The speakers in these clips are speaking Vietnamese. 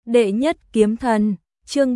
Đệ nhất kiếm thần, chương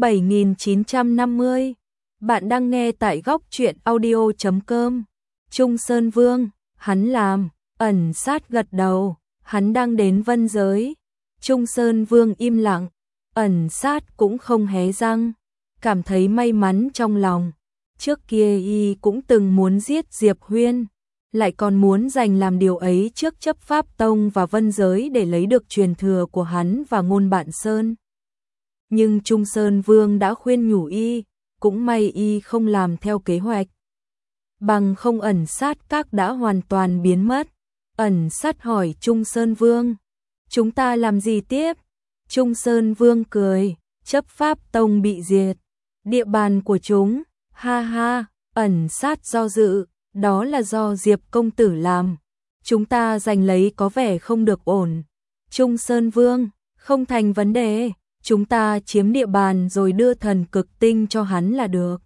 7950. Bạn đang nghe tại góc truyện audio.com. Trung Sơn Vương, hắn làm, ẩn sát gật đầu, hắn đang đến vân giới. Trung Sơn Vương im lặng, ẩn sát cũng không hé răng, cảm thấy may mắn trong lòng. Trước kia y cũng từng muốn giết Diệp Huyên, lại còn muốn giành làm điều ấy trước chấp pháp tông và vân giới để lấy được truyền thừa của hắn và Ngôn Bạn Sơn. Nhưng Trung Sơn Vương đã khuyên nhủ y, cũng may y không làm theo kế hoạch. Bằng không ẩn sát các đã hoàn toàn biến mất. Ẩn sát hỏi Trung Sơn Vương, chúng ta làm gì tiếp? Trung Sơn Vương cười, chấp pháp tông bị diệt, địa bàn của chúng, ha ha. Ẩn sát do dự, đó là do Diệp công tử làm, chúng ta giành lấy có vẻ không được ổn. Trung Sơn Vương, không thành vấn đề, chúng ta chiếm địa bàn rồi đưa thần cực tinh cho hắn là được.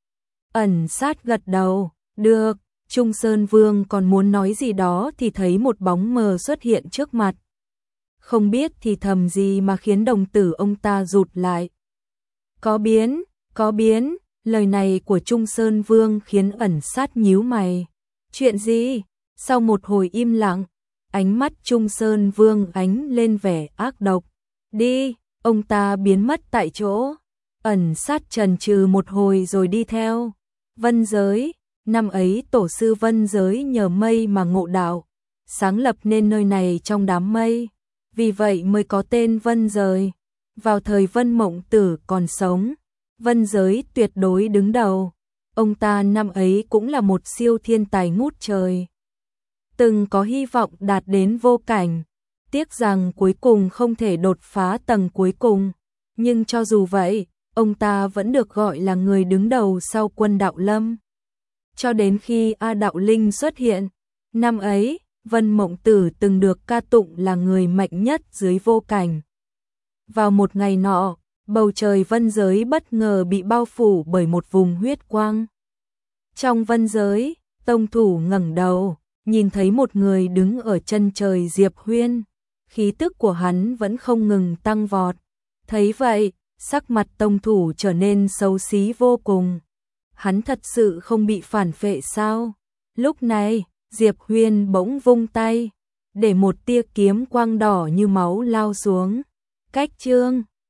Ẩn sát gật đầu, được. Trung Sơn Vương còn muốn nói gì đó thì thấy một bóng mờ xuất hiện trước mặt. Không biết thì thầm gì mà khiến đồng tử ông ta rụt lại. Có biến, lời này của Trung Sơn Vương khiến ẩn sát nhíu mày. Chuyện gì? Sau một hồi im lặng, ánh mắt Trung Sơn Vương ánh lên vẻ ác độc. Đi, ông ta biến mất tại chỗ. Ẩn sát chần chừ một hồi rồi đi theo. Vân giới, năm ấy tổ sư vân giới nhờ mây mà ngộ đạo, sáng lập nên nơi này trong đám mây, vì vậy mới có tên vân giới. Vào thời Vân Mộng Tử còn sống, vân giới tuyệt đối đứng đầu. Ông ta năm ấy cũng là một siêu thiên tài ngút trời, từng có hy vọng đạt đến vô cảnh, tiếc rằng cuối cùng không thể đột phá tầng cuối cùng. Nhưng cho dù vậy, ông ta vẫn được gọi là người đứng đầu sau Quân Đạo Lâm. Cho đến khi A Đạo Linh xuất hiện, năm ấy, Vân Mộng Tử từng được ca tụng là người mạnh nhất dưới vô cảnh. Vào một ngày nọ, bầu trời vân giới bất ngờ bị bao phủ bởi một vùng huyết quang. Trong vân giới, tông thủ ngẩng đầu, nhìn thấy một người đứng ở chân trời Diệp Huyên, khí tức của hắn vẫn không ngừng tăng vọt. Thấy vậy, sắc mặt tông thủ trở nên xấu xí vô cùng. Hắn thật sự không bị phản phệ sao? Lúc này, Diệp Huyên bỗng vung tay, để một tia kiếm quang đỏ như máu lao xuống. Cách chương